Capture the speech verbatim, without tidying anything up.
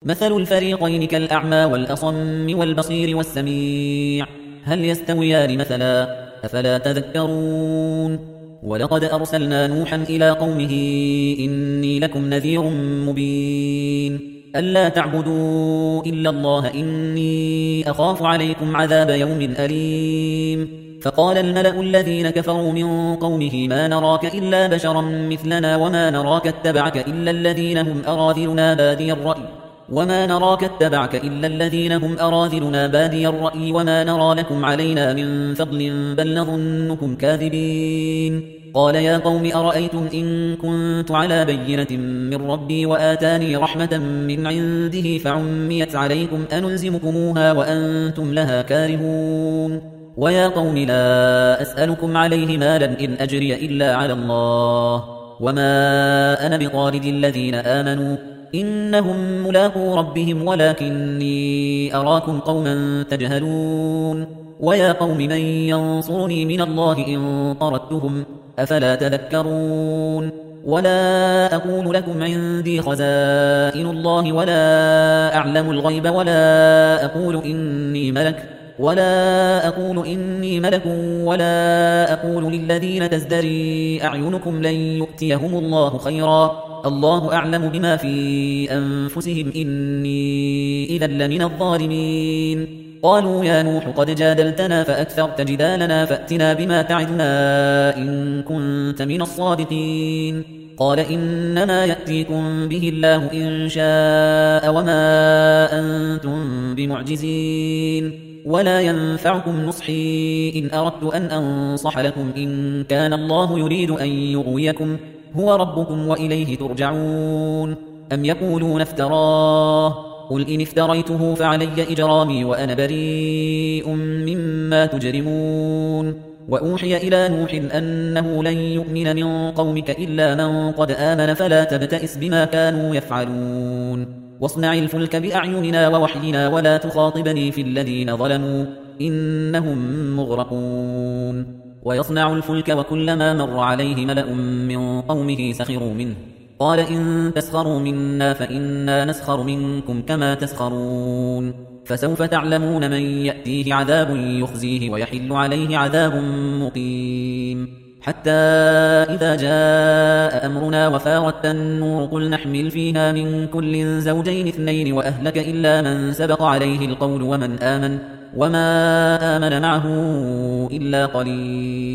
مثل الفريقين كالأعمى والأصم والبصير والسميع هل يستويان مثلا أفلا تذكرون ولقد أرسلنا نوحا إلى قومه إني لكم نذير مبين ألا تعبدوا إلا الله إني أخاف عليكم عذاب يوم أليم فقال الملأ الذين كفروا من قومه ما نراك إلا بشرا مثلنا وما نراك اتبعك إلا الذين هم أراذلنا بادي الرأي وما نراك اتبعك إلا الذين هم أراذلنا بادي الرأي وما نرى لكم علينا من فضل بل نظنكم كاذبين قال يا قوم أرأيتم إن كنت على بينة من ربي وآتاني رحمة من عنده فعميت عليكم أنلزمكموها وأنتم لها كارهون ويا قوم لا أسألكم عليه مالا إن أجري إلا على الله وما أنا بطارد الذين آمنوا إنهم ملاقو ربهم ولكني أراكم قوما تجهلون ويا قوم من ينصرني من الله إن طردتهم أفلا تذكرون ولا أقول لكم عندي خزائن الله ولا أعلم الغيب ولا أقول إني ملك ولا أقول إني ملك ولا أقول للذين تزدري أعينكم لن يؤتيهم الله خيرا الله أعلم بما في أنفسهم إني إذا لمن الظالمين قالوا يا نوح قد جادلتنا فأكثرت جدالنا فأتنا بما تعدنا إن كنت من الصادقين قال إنما يأتيكم به الله إن شاء وما أنتم بمعجزين ولا ينفعكم نصحي إن أردت أن أنصح لكم إن كان الله يريد أن يغويكم هو ربكم وإليه ترجعون أم يقولون افتراه قل إن افتريته فعلي إجرامي وأنا بريء مما تجرمون وأوحي إلى نوح أنه لن يؤمن من قومك إلا من قد آمن فلا تبتئس بما كانوا يفعلون واصنع الفلك بأعيننا ووحينا ولا تخاطبني في الذين ظلموا إنهم مغرقون ويصنع الفلك وكلما مر عليه ملأ من قومه سخروا منه قال إن تسخروا منا فإنا نسخر منكم كما تسخرون فسوف تعلمون من يأتيه عذاب يخزيه ويحل عليه عذاب مقيم حتى إذا جاء أمرنا وفارت النور قل نحمل فيها من كل زوجين اثنين وأهلك إلا من سبق عليه القول ومن آمن وما آمن معه إلا قليل